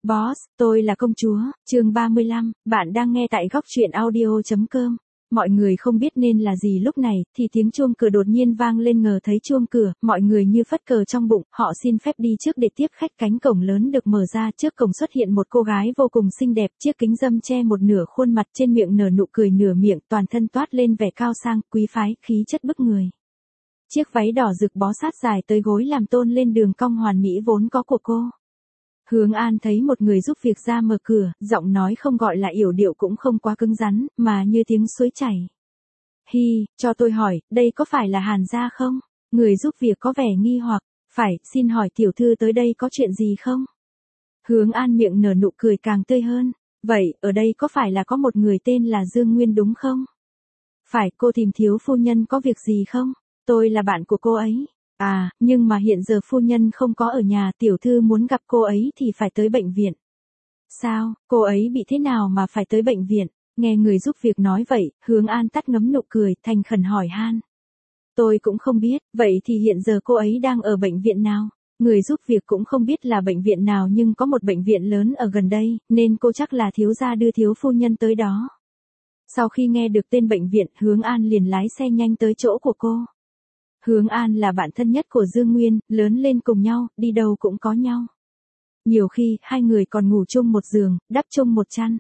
Boss, tôi là công chúa, chương 35, bạn đang nghe tại góc truyện audio.com. Mọi người không biết nên là gì lúc này, thì tiếng chuông cửa đột nhiên vang lên ngờ thấy chuông cửa, mọi người như phất cờ trong bụng, họ xin phép đi trước để tiếp khách. Cánh cổng lớn được mở ra, trước cổng xuất hiện một cô gái vô cùng xinh đẹp, chiếc kính râm che một nửa khuôn mặt, trên miệng nở nụ cười nửa miệng, toàn thân toát lên vẻ cao sang, quý phái, khí chất bức người. Chiếc váy đỏ rực bó sát dài tới gối làm tôn lên đường cong hoàn mỹ vốn có của cô. Hướng An thấy một người giúp việc ra mở cửa, giọng nói không gọi là yểu điệu cũng không quá cứng rắn, mà như tiếng suối chảy. Hi, cho tôi hỏi, đây có phải là Hàn gia không? Người giúp việc có vẻ nghi hoặc, phải, xin hỏi tiểu thư tới đây có chuyện gì không? Hướng An miệng nở nụ cười càng tươi hơn, vậy, ở đây có phải là có một người tên là Dương Nguyên đúng không? Phải, cô tìm thiếu phu nhân có việc gì không? Tôi là bạn của cô ấy. À, nhưng mà hiện giờ phu nhân không có ở nhà, tiểu thư muốn gặp cô ấy thì phải tới bệnh viện. Sao, cô ấy bị thế nào mà phải tới bệnh viện? Nghe người giúp việc nói vậy, Hướng An tắt ngấm nụ cười, thành khẩn hỏi han. Tôi cũng không biết, vậy thì hiện giờ cô ấy đang ở bệnh viện nào? Người giúp việc cũng không biết là bệnh viện nào nhưng có một bệnh viện lớn ở gần đây, nên cô chắc là thiếu gia đưa thiếu phu nhân tới đó. Sau khi nghe được tên bệnh viện, Hướng An liền lái xe nhanh tới chỗ của cô. Hướng An là bạn thân nhất của Dương Nguyên, lớn lên cùng nhau, đi đâu cũng có nhau. Nhiều khi, hai người còn ngủ chung một giường, đắp chung một chăn.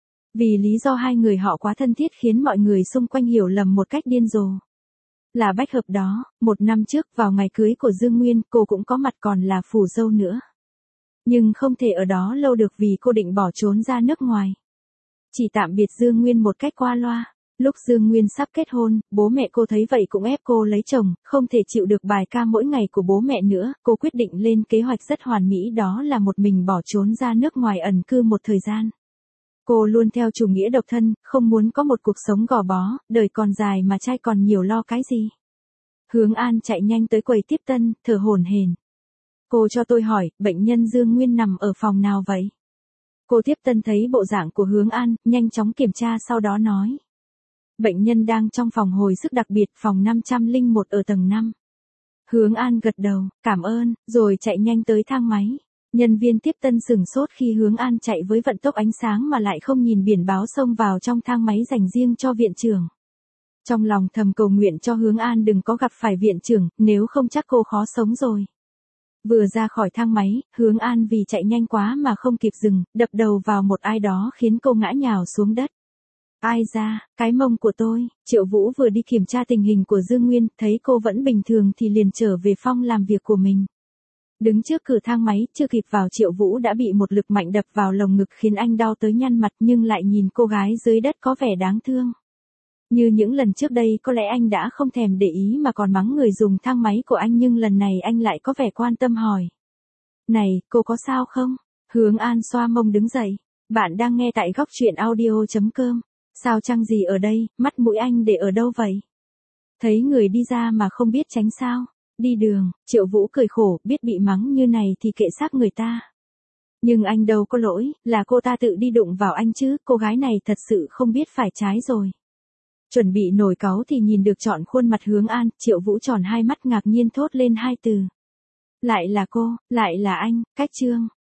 Vì lý do hai người họ quá thân thiết khiến mọi người xung quanh hiểu lầm một cách điên rồ. Là bách hợp đó, một năm trước vào ngày cưới của Dương Nguyên, cô cũng có mặt còn là phù dâu nữa. Nhưng không thể ở đó lâu được vì cô định bỏ trốn ra nước ngoài. Chỉ tạm biệt Dương Nguyên một cách qua loa. Lúc Dương Nguyên sắp kết hôn, bố mẹ cô thấy vậy cũng ép cô lấy chồng, không thể chịu được bài ca mỗi ngày của bố mẹ nữa, cô quyết định lên kế hoạch rất hoàn mỹ đó là một mình bỏ trốn ra nước ngoài ẩn cư một thời gian. Cô luôn theo chủ nghĩa độc thân, không muốn có một cuộc sống gò bó, đời còn dài mà trai còn nhiều lo cái gì. Hướng An chạy nhanh tới quầy tiếp tân, thở hổn hển. Cô cho tôi hỏi, bệnh nhân Dương Nguyên nằm ở phòng nào vậy? Cô tiếp tân thấy bộ dạng của Hướng An, nhanh chóng kiểm tra sau đó nói. Bệnh nhân đang trong phòng hồi sức đặc biệt, phòng 501 ở tầng 5. Hướng An gật đầu, cảm ơn, rồi chạy nhanh tới thang máy. Nhân viên tiếp tân sửng sốt khi Hướng An chạy với vận tốc ánh sáng mà lại không nhìn biển báo xông vào trong thang máy dành riêng cho viện trưởng. Trong lòng thầm cầu nguyện cho Hướng An đừng có gặp phải viện trưởng, nếu không chắc cô khó sống rồi. Vừa ra khỏi thang máy, Hướng An vì chạy nhanh quá mà không kịp dừng, đập đầu vào một ai đó khiến cô ngã nhào xuống đất. Ai ra, cái mông của tôi. Triệu Vũ vừa đi kiểm tra tình hình của Dương Nguyên, thấy cô vẫn bình thường thì liền trở về phòng làm việc của mình. Đứng trước cửa thang máy, chưa kịp vào Triệu Vũ đã bị một lực mạnh đập vào lồng ngực khiến anh đau tới nhăn mặt nhưng lại nhìn cô gái dưới đất có vẻ đáng thương. Như những lần trước đây có lẽ anh đã không thèm để ý mà còn mắng người dùng thang máy của anh nhưng lần này anh lại có vẻ quan tâm hỏi. Này, cô có sao không? Hướng An xoa mông đứng dậy. Bạn đang nghe tại góc truyện audio.com. Sao chăng gì ở đây, mắt mũi anh để ở đâu vậy? Thấy người đi ra mà không biết tránh sao? Đi đường, Triệu Vũ cười khổ, biết bị mắng như này thì kệ xác người ta. Nhưng anh đâu có lỗi, là cô ta tự đi đụng vào anh chứ, cô gái này thật sự không biết phải trái rồi. Chuẩn bị nổi cáu thì nhìn được trọn khuôn mặt Hướng An, Triệu Vũ tròn hai mắt ngạc nhiên thốt lên hai từ. Lại là cô, lại là anh, cách trương.